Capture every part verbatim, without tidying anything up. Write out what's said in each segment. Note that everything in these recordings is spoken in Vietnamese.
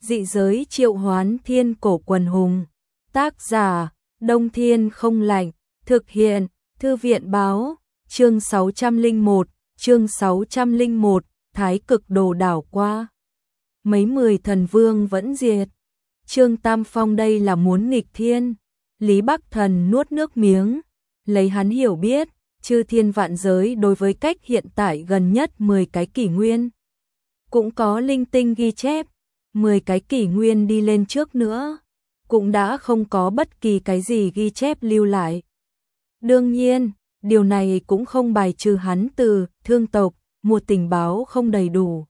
Dị giới triệu hoán thiên cổ quần hùng. Tác giả, Đông Thiên Không Lạnh. Thực hiện, Thư viện báo. Chương sáu trăm lẻ một, chương sáu trăm lẻ một, Thái Cực Đồ đảo qua. Mấy mười thần vương vẫn diệt. Trương Tam Phong đây là muốn nghịch thiên. Lý Bắc Thần nuốt nước miếng. Lấy hắn hiểu biết, chư thiên vạn giới đối với cách hiện tại gần nhất mười cái kỷ nguyên. Cũng có linh tinh ghi chép, mười cái kỷ nguyên đi lên trước nữa, cũng đã không có bất kỳ cái gì ghi chép lưu lại. Đương nhiên, điều này cũng không bài trừ hắn từ thương tộc, mua tình báo không đầy đủ.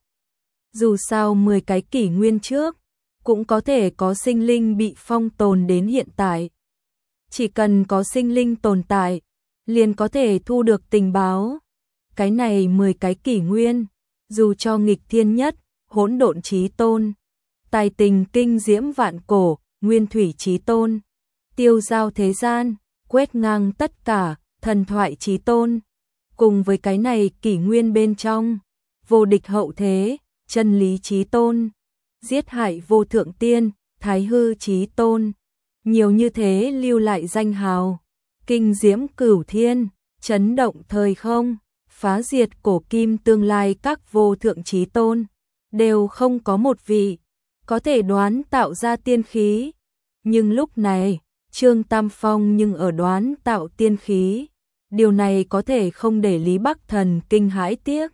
Dù sao mười cái kỷ nguyên trước, cũng có thể có sinh linh bị phong tồn đến hiện tại. Chỉ cần có sinh linh tồn tại, liền có thể thu được tình báo. Cái này mười cái kỷ nguyên, dù cho nghịch thiên nhất, hỗn độn chí tôn, tài tình kinh diễm vạn cổ, nguyên thủy chí tôn, tiêu giao thế gian, quét ngang tất cả, thần thoại chí tôn. Cùng với cái này kỷ nguyên bên trong, vô địch hậu thế, chân lý chí tôn, giết hại vô thượng tiên, thái hư chí tôn. Nhiều như thế lưu lại danh hào, kinh diễm cửu thiên, chấn động thời không, phá diệt cổ kim tương lai các vô thượng chí tôn, đều không có một vị có thể đoán tạo ra tiên khí. Nhưng lúc này, Trương Tam Phong nhưng ở đoán tạo tiên khí. Điều này có thể không để Lý Bắc Thần kinh hãi tiếc.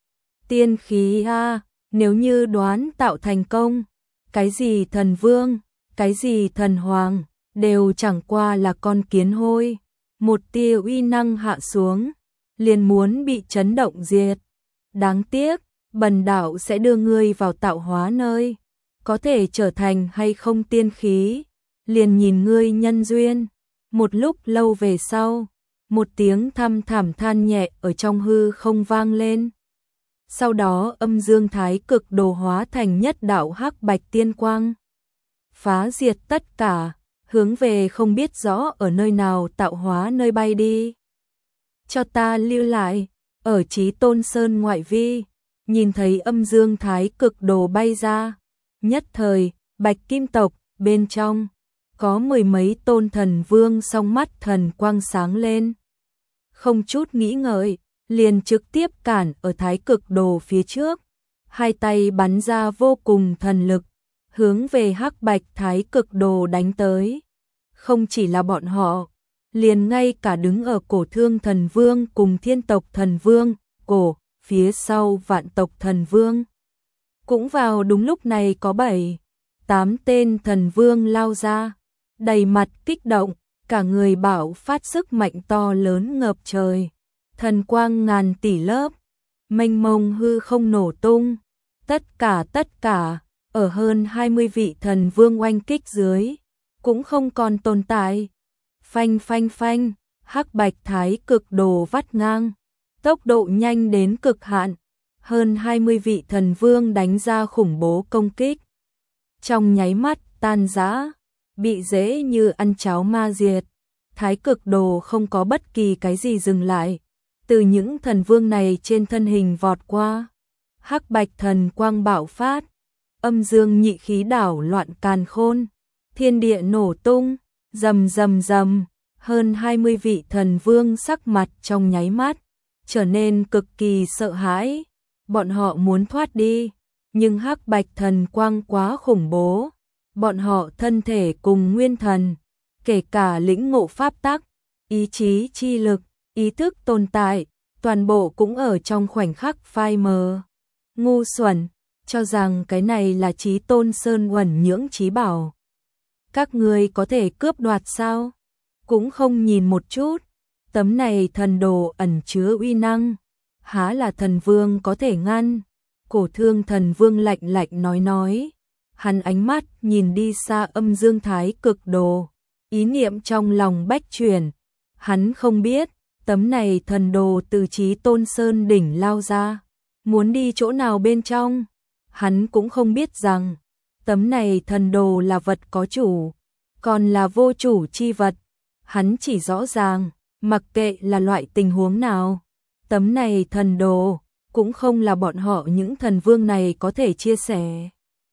Tiên khí a, nếu như đoán tạo thành công, cái gì thần vương, cái gì thần hoàng, đều chẳng qua là con kiến hôi. Một tia uy năng hạ xuống, liền muốn bị chấn động diệt. Đáng tiếc, bần đạo sẽ đưa ngươi vào tạo hóa nơi, có thể trở thành hay không tiên khí, liền nhìn ngươi nhân duyên. Một lúc lâu về sau, một tiếng thăm thảm than nhẹ ở trong hư không vang lên. Sau đó âm dương thái cực đồ hóa thành nhất đạo hắc bạch tiên quang, phá diệt tất cả, hướng về không biết rõ ở nơi nào tạo hóa nơi bay đi. Cho ta lưu lại, ở Chí Tôn Sơn ngoại vi, nhìn thấy âm dương thái cực đồ bay ra, nhất thời, bạch kim tộc, bên trong, có mười mấy tôn thần vương song mắt thần quang sáng lên. Không chút nghĩ ngợi, liền trực tiếp cản ở thái cực đồ phía trước, hai tay bắn ra vô cùng thần lực, hướng về hắc bạch thái cực đồ đánh tới. Không chỉ là bọn họ, liền ngay cả đứng ở cổ thương thần vương cùng thiên tộc thần vương, cổ, phía sau vạn tộc thần vương. Cũng vào đúng lúc này có bảy, tám tên thần vương lao ra, đầy mặt kích động, cả người bạo phát sức mạnh to lớn ngập trời. Thần quang ngàn tỷ lớp, mênh mông hư không nổ tung, tất cả tất cả, ở hơn hai mươi vị thần vương oanh kích dưới, cũng không còn tồn tại. Phanh phanh phanh, hắc bạch thái cực đồ vắt ngang, tốc độ nhanh đến cực hạn, hơn hai mươi vị thần vương đánh ra khủng bố công kích. Trong nháy mắt tan rã, bị dễ như ăn cháo ma diệt. Thái cực đồ không có bất kỳ cái gì dừng lại, từ những thần vương này trên thân hình vọt qua. Hắc bạch thần quang bạo phát, âm dương nhị khí đảo loạn càn khôn, thiên địa nổ tung, rầm rầm rầm, hơn hai mươi vị thần vương sắc mặt trong nháy mắt trở nên cực kỳ sợ hãi. Bọn họ muốn thoát đi, nhưng hắc bạch thần quang quá khủng bố, bọn họ thân thể cùng nguyên thần, kể cả lĩnh ngộ pháp tắc, ý chí chi lực, ý thức tồn tại, toàn bộ cũng ở trong khoảnh khắc phai mờ. Ngu xuẩn, cho rằng cái này là Chí Tôn Sơn uẩn nhưỡng chí bảo. Các ngươi có thể cướp đoạt sao? Cũng không nhìn một chút, tấm này thần đồ ẩn chứa uy năng, há là thần vương có thể ngăn. Cổ thương thần vương lạnh lạnh nói nói, hắn ánh mắt nhìn đi xa âm dương thái cực đồ, ý niệm trong lòng bách chuyển. Hắn không biết, tấm này thần đồ từ Chí Tôn Sơn đỉnh lao ra, muốn đi chỗ nào bên trong. Hắn cũng không biết rằng, tấm này thần đồ là vật có chủ, còn là vô chủ chi vật. Hắn chỉ rõ ràng, mặc kệ là loại tình huống nào, tấm này thần đồ cũng không là bọn họ những thần vương này có thể chia sẻ.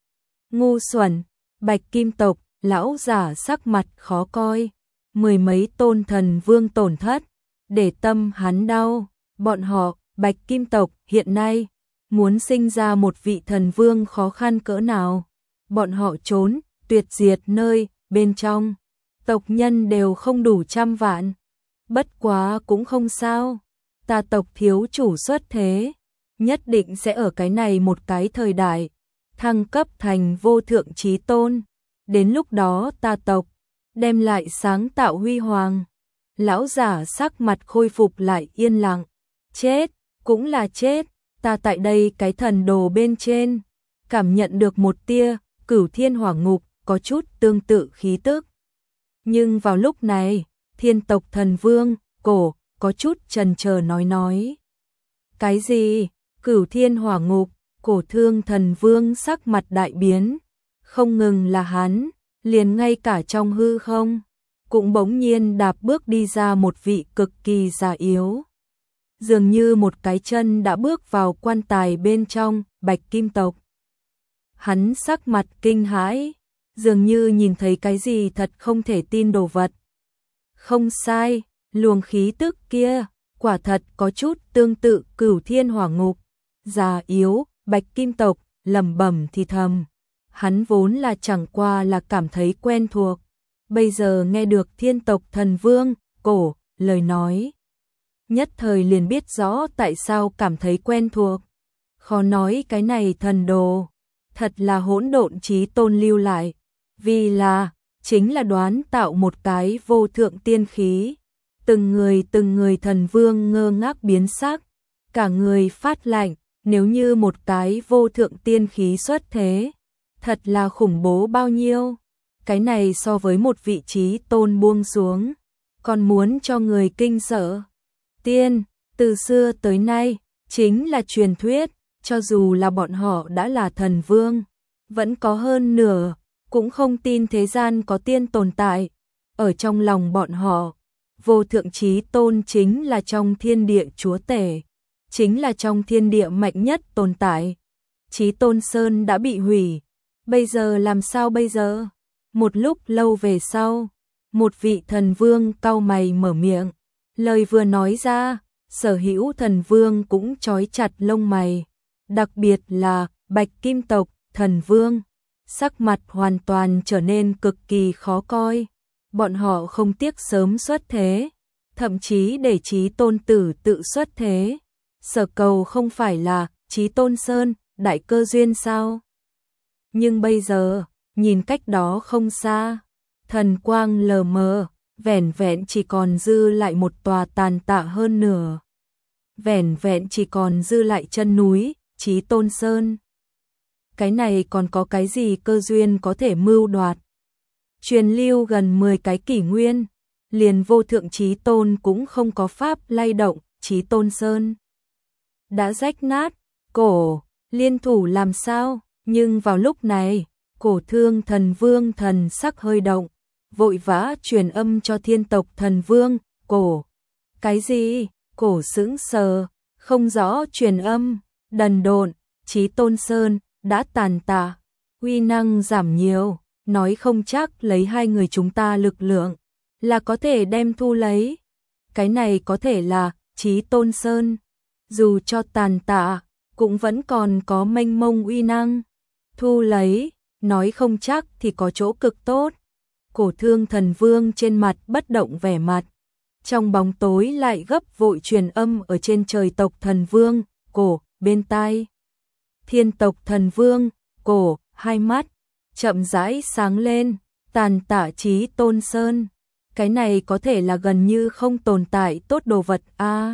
Ngu xuẩn, Bạch Kim tộc, lão giả sắc mặt khó coi. Mười mấy tôn thần vương tổn thất, để tâm hắn đau. Bọn họ, Bạch Kim tộc, hiện nay, muốn sinh ra một vị thần vương khó khăn cỡ nào. Bọn họ trốn, tuyệt diệt nơi, bên trong. Tộc nhân đều không đủ trăm vạn. Bất quá cũng không sao. Ta tộc thiếu chủ xuất thế. Nhất định sẽ ở cái này một cái thời đại. Thăng cấp thành vô thượng chí tôn. Đến lúc đó ta tộc đem lại sáng tạo huy hoàng. Lão giả sắc mặt khôi phục lại yên lặng. Chết, cũng là chết. Ta tại đây cái thần đồ bên trên. Cảm nhận được một tia, cửu thiên hỏa ngục, có chút tương tự khí tức. Nhưng vào lúc này, thiên tộc thần vương, cổ, có chút chần chờ nói nói. Cái gì? Cửu thiên hỏa ngục, cổ thương thần vương sắc mặt đại biến. Không ngừng là hắn, liền ngay cả trong hư không, cũng bỗng nhiên đạp bước đi ra một vị cực kỳ già yếu. Dường như một cái chân đã bước vào quan tài bên trong, Bạch Kim tộc. Hắn sắc mặt kinh hãi, dường như nhìn thấy cái gì thật không thể tin đồ vật. Không sai, luồng khí tức kia, quả thật có chút tương tự cửu thiên hỏa ngục. Già yếu, Bạch Kim tộc, lẩm bẩm thì thầm. Hắn vốn là chẳng qua là cảm thấy quen thuộc. Bây giờ nghe được thiên tộc thần vương, cổ, lời nói. Nhất thời liền biết rõ tại sao cảm thấy quen thuộc. Khó nói cái này thần đồ. Thật là hỗn độn chí tôn lưu lại. Vì là, chính là đoán tạo một cái vô thượng tiên khí. Từng người từng người thần vương ngơ ngác biến sắc. Cả người phát lạnh, nếu như một cái vô thượng tiên khí xuất thế. Thật là khủng bố bao nhiêu. Cái này so với một vị trí tôn buông xuống. Còn muốn cho người kinh sợ. Tiên, từ xưa tới nay, chính là truyền thuyết. Cho dù là bọn họ đã là thần vương. Vẫn có hơn nửa. Cũng không tin thế gian có tiên tồn tại. Ở trong lòng bọn họ, vô thượng chí tôn chính là trong thiên địa chúa tể. Chính là trong thiên địa mạnh nhất tồn tại. Chí tôn sơn đã bị hủy. Bây giờ làm sao bây giờ? Một lúc lâu về sau, một vị thần vương cau mày mở miệng. Lời vừa nói ra, sở hữu thần vương cũng trói chặt lông mày. Đặc biệt là Bạch Kim tộc, thần vương. Sắc mặt hoàn toàn trở nên cực kỳ khó coi. Bọn họ không tiếc sớm xuất thế. Thậm chí để Chí tôn tử tự xuất thế. Sở cầu không phải là Chí tôn sơn, đại cơ duyên sao? Nhưng bây giờ, nhìn cách đó không xa, thần quang lờ mờ, vẻn vẹn chỉ còn dư lại một tòa tàn tạ hơn nửa. Vẻn vẹn chỉ còn dư lại chân núi, Chí tôn sơn. Cái này còn có cái gì cơ duyên có thể mưu đoạt? Truyền lưu gần mười cái kỷ nguyên, liền vô thượng Chí tôn cũng không có pháp lay động, Chí tôn sơn đã rách nát. Cổ, liên thủ làm sao? Nhưng vào lúc này, cổ thương thần vương thần sắc hơi động, vội vã truyền âm cho thiên tộc thần vương, cổ. Cái gì? Cổ sững sờ, không rõ truyền âm, đần độn, Chí tôn sơn, đã tàn tạ, uy năng giảm nhiều, nói không chắc lấy hai người chúng ta lực lượng, là có thể đem thu lấy. Cái này có thể là Chí tôn sơn, dù cho tàn tạ, cũng vẫn còn có mênh mông uy năng. Thu lấy, nói không chắc thì có chỗ cực tốt. Cổ thương thần vương trên mặt bất động vẻ mặt. Trong bóng tối lại gấp vội truyền âm ở trên trời tộc thần vương, cổ, bên tai. Thiên tộc thần vương, cổ, hai mắt, chậm rãi sáng lên, tàn tạ Chí tôn sơn. Cái này có thể là gần như không tồn tại tốt đồ vật a. À,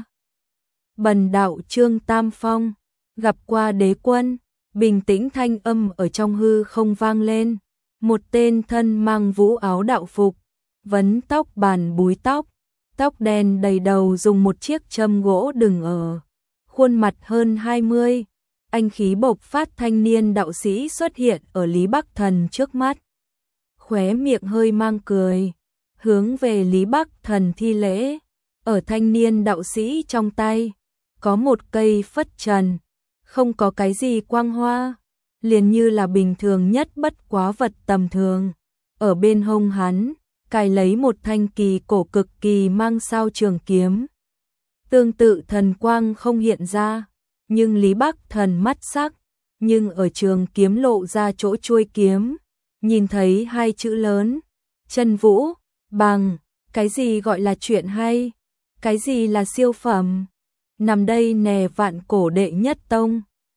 Bần đạo Trương Tam Phong, gặp qua đế quân. Bình tĩnh thanh âm ở trong hư không vang lên. Một tên thân mang vũ áo đạo phục, vấn tóc bàn búi tóc, tóc đen đầy đầu dùng một chiếc châm gỗ đừng ở. Khuôn mặt hơn hai mươi, anh khí bộc phát thanh niên đạo sĩ xuất hiện ở Lý Bắc Thần trước mắt. Khóe miệng hơi mang cười, hướng về Lý Bắc Thần thi lễ. Ở thanh niên đạo sĩ trong tay, có một cây phất trần. Không có cái gì quang hoa, liền như là bình thường nhất bất quá vật tầm thường. Ở bên hông hắn, cài lấy một thanh kỳ cổ cực kỳ mang sao trường kiếm. Tương tự thần quang không hiện ra, nhưng Lý Bắc Thần mắt sắc, nhưng ở trường kiếm lộ ra chỗ chuôi kiếm, nhìn thấy hai chữ lớn, Chân Vũ, bằng, cái gì gọi là chuyện hay, cái gì là siêu phẩm, nằm đây nè vạn cổ đệ nhất tông.